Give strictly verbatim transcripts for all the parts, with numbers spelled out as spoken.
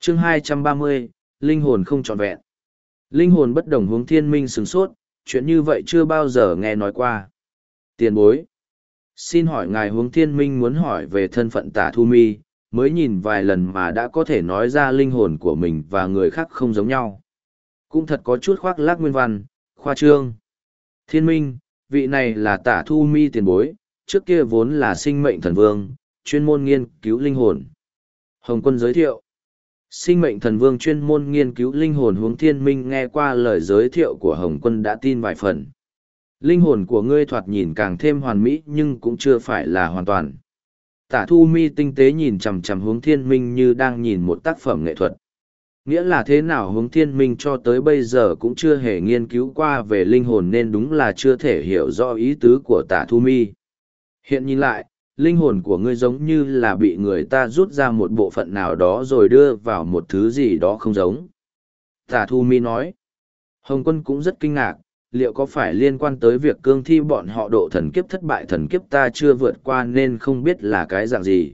chương hai trăm ba mươi, linh hồn không trọn vẹn. Linh hồn bất đồng hướng thiên minh sửng sốt, chuyện như vậy chưa bao giờ nghe nói qua. Tiền bối. Xin hỏi ngài hướng thiên minh muốn hỏi về thân phận tả thu mi, mới nhìn vài lần mà đã có thể nói ra linh hồn của mình và người khác không giống nhau. Cũng thật có chút khoác lác nguyên văn, khoa trương. Thiên minh, vị này là tả thu mi tiền bối, trước kia vốn là sinh mệnh thần vương, chuyên môn nghiên cứu linh hồn. Hồng Quân giới thiệu. Sinh mệnh thần vương chuyên môn nghiên cứu linh hồn hướng thiên minh nghe qua lời giới thiệu của Hồng Quân đã tin vài phần. Linh hồn của ngươi thoạt nhìn càng thêm hoàn mỹ nhưng cũng chưa phải là hoàn toàn. Tả thu mi tinh tế nhìn chằm chằm hướng thiên minh như đang nhìn một tác phẩm nghệ thuật. Nghĩa là thế nào hướng thiên minh cho tới bây giờ cũng chưa hề nghiên cứu qua về linh hồn nên đúng là chưa thể hiểu rõ ý tứ của tả thu mi. Hiện nhìn lại, linh hồn của ngươi giống như là bị người ta rút ra một bộ phận nào đó rồi đưa vào một thứ gì đó không giống. Tả thu mi nói. Hồng Quân cũng rất kinh ngạc, liệu có phải liên quan tới việc cương thi bọn họ độ thần kiếp thất bại thần kiếp ta chưa vượt qua nên không biết là cái dạng gì.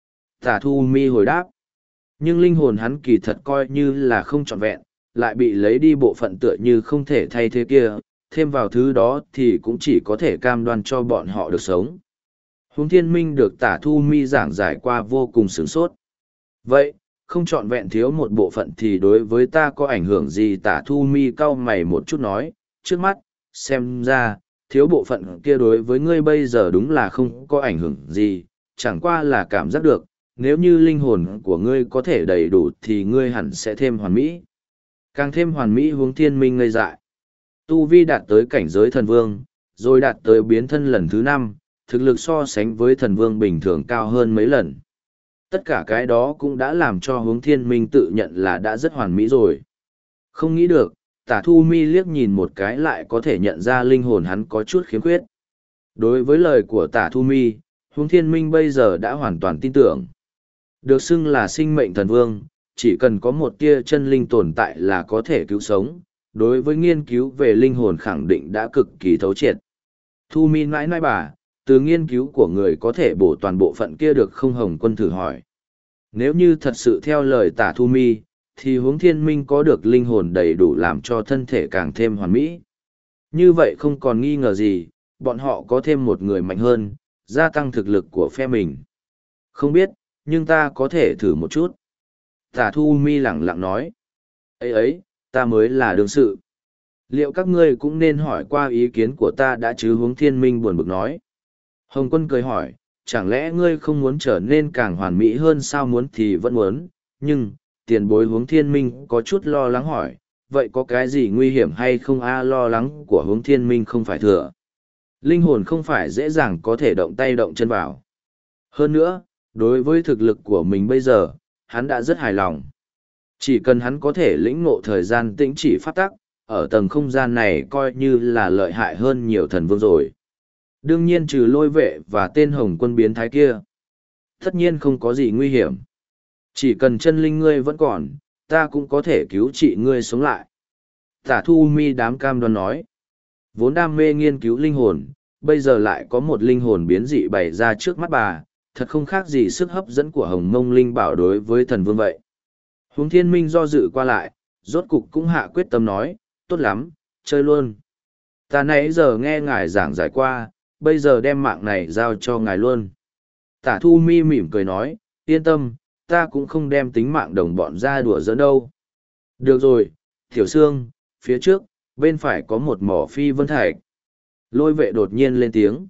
Tả thu mi hồi đáp. Nhưng linh hồn hắn kỳ thật coi như là không trọn vẹn, lại bị lấy đi bộ phận tựa như không thể thay thế kia, thêm vào thứ đó thì cũng chỉ có thể cam đoan cho bọn họ được sống. Hướng thiên minh được tả thu mi giảng giải qua vô cùng sửng sốt. Vậy, không trọn vẹn thiếu một bộ phận thì đối với ta có ảnh hưởng gì? Tả thu mi cau mày một chút nói, trước mắt, xem ra, thiếu bộ phận kia đối với ngươi bây giờ đúng là không có ảnh hưởng gì, chẳng qua là cảm giác được, nếu như linh hồn của ngươi có thể đầy đủ thì ngươi hẳn sẽ thêm hoàn mỹ. Càng thêm hoàn mỹ. Hướng thiên minh ngây dại. Tu vi đạt tới cảnh giới thần vương, rồi đạt tới biến thân lần thứ năm, thực lực so sánh với thần vương bình thường cao hơn mấy lần. Tất cả cái đó cũng đã làm cho hướng thiên minh tự nhận là đã rất hoàn mỹ rồi. Không nghĩ được, tả thu mi liếc nhìn một cái lại có thể nhận ra linh hồn hắn có chút khiếm khuyết. Đối với lời của tả thu mi, hướng thiên minh bây giờ đã hoàn toàn tin tưởng. Được xưng là sinh mệnh thần vương, chỉ cần có một tia chân linh tồn tại là có thể cứu sống, đối với nghiên cứu về linh hồn khẳng định đã cực kỳ thấu triệt. Thu mi nãi nãi bà, từ nghiên cứu của người có thể bổ toàn bộ phận kia được không? Hồng Quân thử hỏi. Nếu như thật sự theo lời tả thu mi, thì hướng thiên minh có được linh hồn đầy đủ làm cho thân thể càng thêm hoàn mỹ. Như vậy không còn nghi ngờ gì, bọn họ có thêm một người mạnh hơn, gia tăng thực lực của phe mình. Không biết, nhưng ta có thể thử một chút. Tả thu mi lẳng lặng nói. Ấy ấy, ta mới là đương sự. Liệu các ngươi cũng nên hỏi qua ý kiến của ta đã chứ? Hướng thiên minh buồn bực nói. Hồng Quân cười hỏi, chẳng lẽ ngươi không muốn trở nên càng hoàn mỹ hơn sao? Muốn thì vẫn muốn, nhưng, tiền bối. Hướng thiên minh có chút lo lắng hỏi, vậy có cái gì nguy hiểm hay không? A, lo lắng của hướng thiên minh không phải thừa. Linh hồn không phải dễ dàng có thể động tay động chân vào. Hơn nữa, đối với thực lực của mình bây giờ, hắn đã rất hài lòng. Chỉ cần hắn có thể lĩnh ngộ thời gian tĩnh chỉ pháp tắc, ở tầng không gian này coi như là lợi hại hơn nhiều thần vương rồi. Đương nhiên trừ Lôi Vệ và tên Hồng Quân biến thái kia. Tất nhiên không có gì nguy hiểm. Chỉ cần chân linh ngươi vẫn còn, ta cũng có thể cứu trị ngươi sống lại. Tả thu mi đám cam đoan nói. Vốn đam mê nghiên cứu linh hồn, bây giờ lại có một linh hồn biến dị bày ra trước mắt bà, thật không khác gì sức hấp dẫn của Hồng Mông Linh Bảo đối với thần vương vậy. Hướng thiên minh do dự qua lại, rốt cục cũng hạ quyết tâm nói, tốt lắm, chơi luôn. Ta nãy giờ nghe ngài giảng giải qua, bây giờ đem mạng này giao cho ngài luôn. Tả thu mi mỉm cười nói, yên tâm, ta cũng không đem tính mạng đồng bọn ra đùa giỡn đâu. Được rồi, Tiểu Sương, phía trước, bên phải có một mỏ phi vân thạch. Lôi Vệ đột nhiên lên tiếng.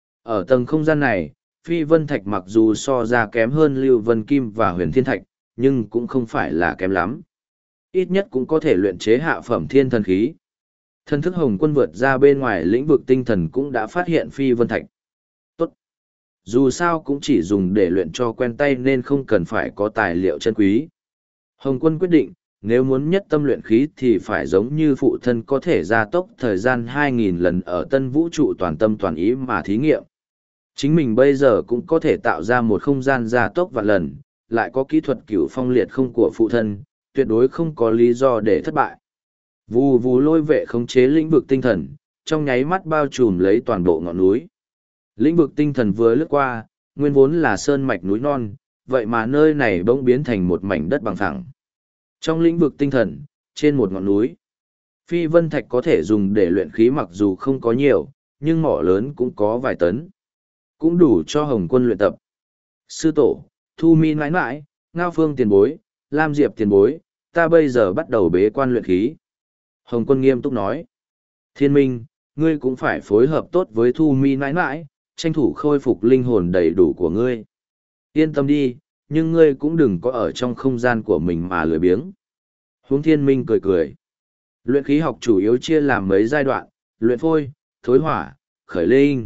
Ở tầng không gian này, phi vân thạch mặc dù so ra kém hơn lưu vân kim và huyền thiên thạch, nhưng cũng không phải là kém lắm. Ít nhất cũng có thể luyện chế hạ phẩm thiên thần khí. Thần thức Hồng Quân vượt ra bên ngoài lĩnh vực tinh thần cũng đã phát hiện phi vân thạch. Tốt. Dù sao cũng chỉ dùng để luyện cho quen tay nên không cần phải có tài liệu chân quý. Hồng Quân quyết định, nếu muốn nhất tâm luyện khí thì phải giống như phụ thân có thể gia tốc thời gian hai nghìn lần ở tân vũ trụ toàn tâm toàn ý mà thí nghiệm. Chính mình bây giờ cũng có thể tạo ra một không gian gia tốc vạn lần, lại có kỹ thuật cửu phong liệt không của phụ thân, tuyệt đối không có lý do để thất bại. Vù vù Lôi Vệ khống chế lĩnh vực tinh thần, trong nháy mắt bao trùm lấy toàn bộ ngọn núi. Lĩnh vực tinh thần vừa lướt qua, nguyên vốn là sơn mạch núi non, vậy mà nơi này bỗng biến thành một mảnh đất bằng phẳng. Trong lĩnh vực tinh thần, trên một ngọn núi, phi vân thạch có thể dùng để luyện khí mặc dù không có nhiều, nhưng mỏ lớn cũng có vài tấn. Cũng đủ cho Hồng Quân luyện tập. Sư tổ, Thu Mi mãi mãi, Ngao Phương tiền bối, Lam Diệp tiền bối, ta bây giờ bắt đầu bế quan luyện khí. Hồng Quân nghiêm túc nói. Thiên Minh, ngươi cũng phải phối hợp tốt với Thu Mi mãi mãi, tranh thủ khôi phục linh hồn đầy đủ của ngươi. Yên tâm đi, nhưng ngươi cũng đừng có ở trong không gian của mình mà lười biếng. Huống Thiên Minh cười cười. Luyện khí học chủ yếu chia làm mấy giai đoạn, luyện phôi, thối hỏa, khởi linh.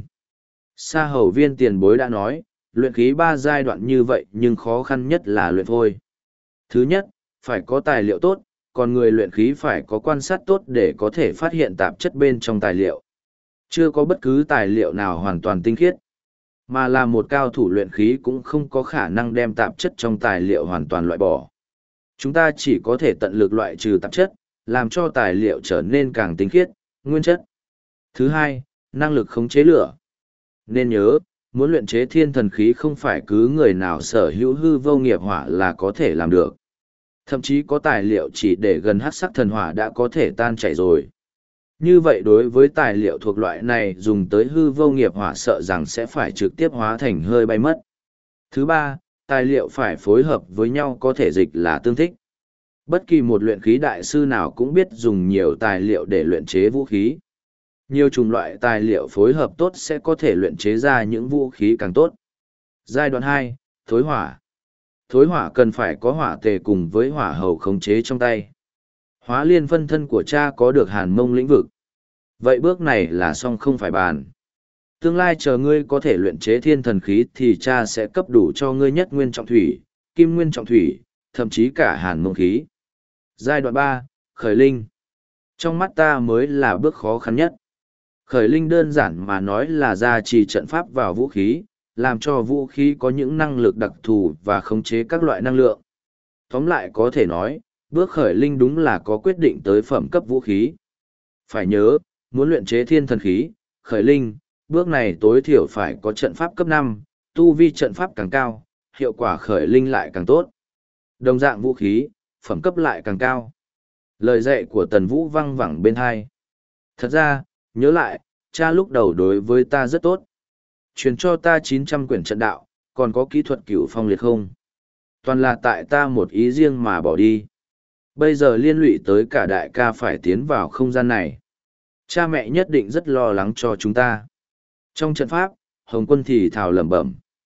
Sa Hầu Viên tiền bối đã nói, luyện khí ba giai đoạn như vậy nhưng khó khăn nhất là luyện phôi. Thứ nhất, phải có tài liệu tốt, còn người luyện khí phải có quan sát tốt để có thể phát hiện tạp chất bên trong tài liệu. Chưa có bất cứ tài liệu nào hoàn toàn tinh khiết, mà là một cao thủ luyện khí cũng không có khả năng đem tạp chất trong tài liệu hoàn toàn loại bỏ. Chúng ta chỉ có thể tận lực loại trừ tạp chất, làm cho tài liệu trở nên càng tinh khiết, nguyên chất. Thứ hai, năng lực khống chế lửa. Nên nhớ, muốn luyện chế thiên thần khí không phải cứ người nào sở hữu hư vô nghiệp hỏa là có thể làm được. Thậm chí có tài liệu chỉ để gần hắc sắc thần hỏa đã có thể tan chảy rồi. Như vậy đối với tài liệu thuộc loại này dùng tới hư vô nghiệp hỏa sợ rằng sẽ phải trực tiếp hóa thành hơi bay mất. Thứ ba, tài liệu phải phối hợp với nhau có thể dịch là tương thích. Bất kỳ một luyện khí đại sư nào cũng biết dùng nhiều tài liệu để luyện chế vũ khí. Nhiều chủng loại tài liệu phối hợp tốt sẽ có thể luyện chế ra những vũ khí càng tốt. Giai đoạn hai, thối hỏa. Thối hỏa cần phải có hỏa tề cùng với hỏa hầu khống chế trong tay. Hóa liên phân thân của cha có được hàn mông lĩnh vực. Vậy bước này là xong không phải bàn. Tương lai chờ ngươi có thể luyện chế thiên thần khí thì cha sẽ cấp đủ cho ngươi nhất nguyên trọng thủy, kim nguyên trọng thủy, thậm chí cả hàn mông khí. Giai đoạn ba, khởi linh. Trong mắt ta mới là bước khó khăn nhất. Khởi linh đơn giản mà nói là gia trì trận pháp vào vũ khí, làm cho vũ khí có những năng lực đặc thù và khống chế các loại năng lượng. Tóm lại có thể nói, bước khởi linh đúng là có quyết định tới phẩm cấp vũ khí. Phải nhớ, muốn luyện chế thiên thần khí, khởi linh, bước này tối thiểu phải có trận pháp cấp năm, tu vi trận pháp càng cao, hiệu quả khởi linh lại càng tốt. Đồng dạng vũ khí, phẩm cấp lại càng cao. Lời dạy của Tần Vũ văng vẳng bên hai. Thật ra, nhớ lại, cha lúc đầu đối với ta rất tốt. Truyền cho ta chín trăm quyển trận đạo, còn có kỹ thuật cửu phong liệt không. Toàn là tại ta một ý riêng mà bỏ đi. Bây giờ liên lụy tới cả đại ca phải tiến vào không gian này. Cha mẹ nhất định rất lo lắng cho chúng ta. Trong trận pháp, Hồng Quân thì thào lẩm bẩm.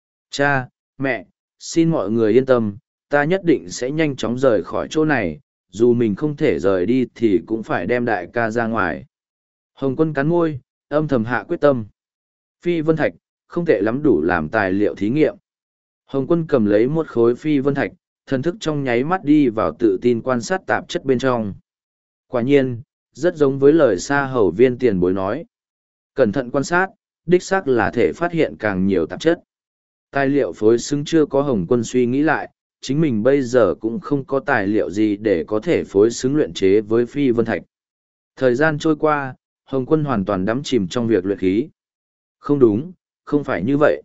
Cha, mẹ, xin mọi người yên tâm, ta nhất định sẽ nhanh chóng rời khỏi chỗ này, dù mình không thể rời đi thì cũng phải đem đại ca ra ngoài. Hồng Quân cắn môi, âm thầm hạ quyết tâm. Phi vân thạch, không tệ lắm đủ làm tài liệu thí nghiệm. Hồng Quân cầm lấy một khối phi vân thạch, thần thức trong nháy mắt đi vào tự tin quan sát tạp chất bên trong. Quả nhiên, rất giống với lời Sa Hầu Viên tiền bối nói. Cẩn thận quan sát, đích xác là thể phát hiện càng nhiều tạp chất. Tài liệu phối xứng chưa có Hồng Quân suy nghĩ lại, chính mình bây giờ cũng không có tài liệu gì để có thể phối xứng luyện chế với phi vân thạch. Thời gian trôi qua, Hồng Quân hoàn toàn đắm chìm trong việc luyện khí. Không đúng, không phải như vậy.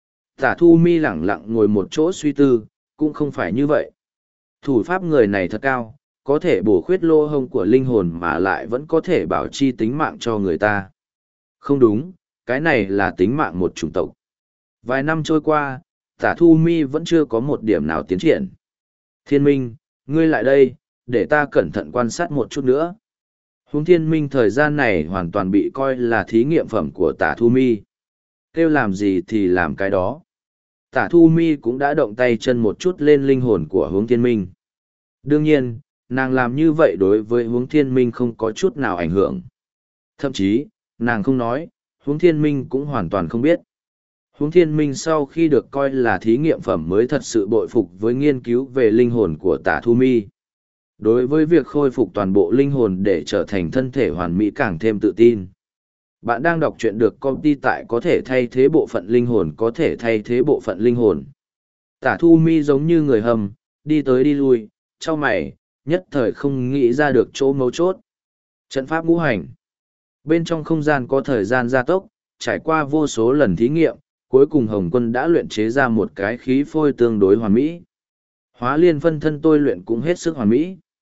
Tả Thu Mi lẳng lặng ngồi một chỗ suy tư, cũng không phải như vậy. Thủ pháp người này thật cao, có thể bổ khuyết lô hông của linh hồn mà lại vẫn có thể bảo chi tính mạng cho người ta. Không đúng, cái này là tính mạng một chủng tộc. Vài năm trôi qua, Tả Thu Mi vẫn chưa có một điểm nào tiến triển. Thiên Minh, ngươi lại đây, để ta cẩn thận quan sát một chút nữa. Huống Thiên Minh thời gian này hoàn toàn bị coi là thí nghiệm phẩm của Tả Thu Mi. Kêu làm gì thì làm cái đó. Tả Thu Mi cũng đã động tay chân một chút lên linh hồn của Huống Thiên Minh. Đương nhiên, nàng làm như vậy đối với Huống Thiên Minh không có chút nào ảnh hưởng. Thậm chí, nàng không nói, Huống Thiên Minh cũng hoàn toàn không biết. Huống Thiên Minh sau khi được coi là thí nghiệm phẩm mới thật sự bội phục với nghiên cứu về linh hồn của Tả Thu Mi. Đối với việc khôi phục toàn bộ linh hồn để trở thành thân thể hoàn mỹ càng thêm tự tin. Bạn đang đọc truyện được công ty tại có thể thay thế bộ phận linh hồn có thể thay thế bộ phận linh hồn. Tả Thu Mi giống như người hầm, đi tới đi lui, trong mày, nhất thời không nghĩ ra được chỗ mấu chốt. Trận pháp ngũ hành. Bên trong không gian có thời gian gia tốc, trải qua vô số lần thí nghiệm, cuối cùng Hồng Quân đã luyện chế ra một cái khí phôi tương đối hoàn mỹ. Hóa liên phân thân tôi luyện cũng hết sức hoàn mỹ.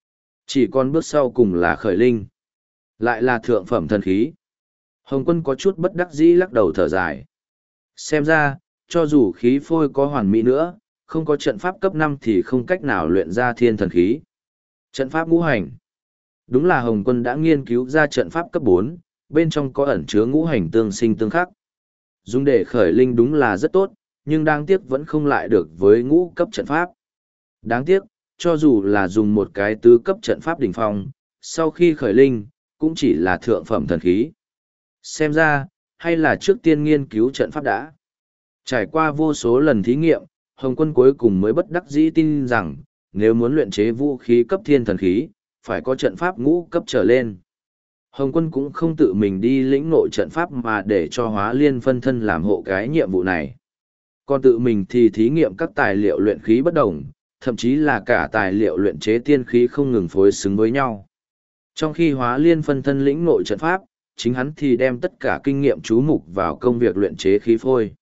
Chỉ còn bước sau cùng là khởi linh. Lại là thượng phẩm thần khí. Hồng Quân có chút bất đắc dĩ lắc đầu thở dài. Xem ra, cho dù khí phôi có hoàn mỹ nữa, không có trận pháp cấp năm thì không cách nào luyện ra thiên thần khí. Trận pháp ngũ hành. Đúng là Hồng Quân đã nghiên cứu ra trận pháp cấp bốn, bên trong có ẩn chứa ngũ hành tương sinh tương khắc. Dùng để khởi linh đúng là rất tốt, nhưng đáng tiếc vẫn không lại được với ngũ cấp trận pháp. Đáng tiếc, cho dù là dùng một cái tứ cấp trận pháp đỉnh phong, sau khi khởi linh, cũng chỉ là thượng phẩm thần khí. Xem ra, hay là trước tiên nghiên cứu trận pháp đã. Trải qua vô số lần thí nghiệm, Hồng Quân cuối cùng mới bất đắc dĩ tin rằng, nếu muốn luyện chế vũ khí cấp thiên thần khí, phải có trận pháp ngũ cấp trở lên. Hồng Quân cũng không tự mình đi lĩnh nội trận pháp mà để cho Hóa Liên phân thân làm hộ cái nhiệm vụ này. Còn tự mình thì thí nghiệm các tài liệu luyện khí bất đồng, thậm chí là cả tài liệu luyện chế tiên khí không ngừng phối xứng với nhau. Trong khi Hóa Liên phân thân lĩnh nội trận pháp, chính hắn thì đem tất cả kinh nghiệm chú mục vào công việc luyện chế khí phôi.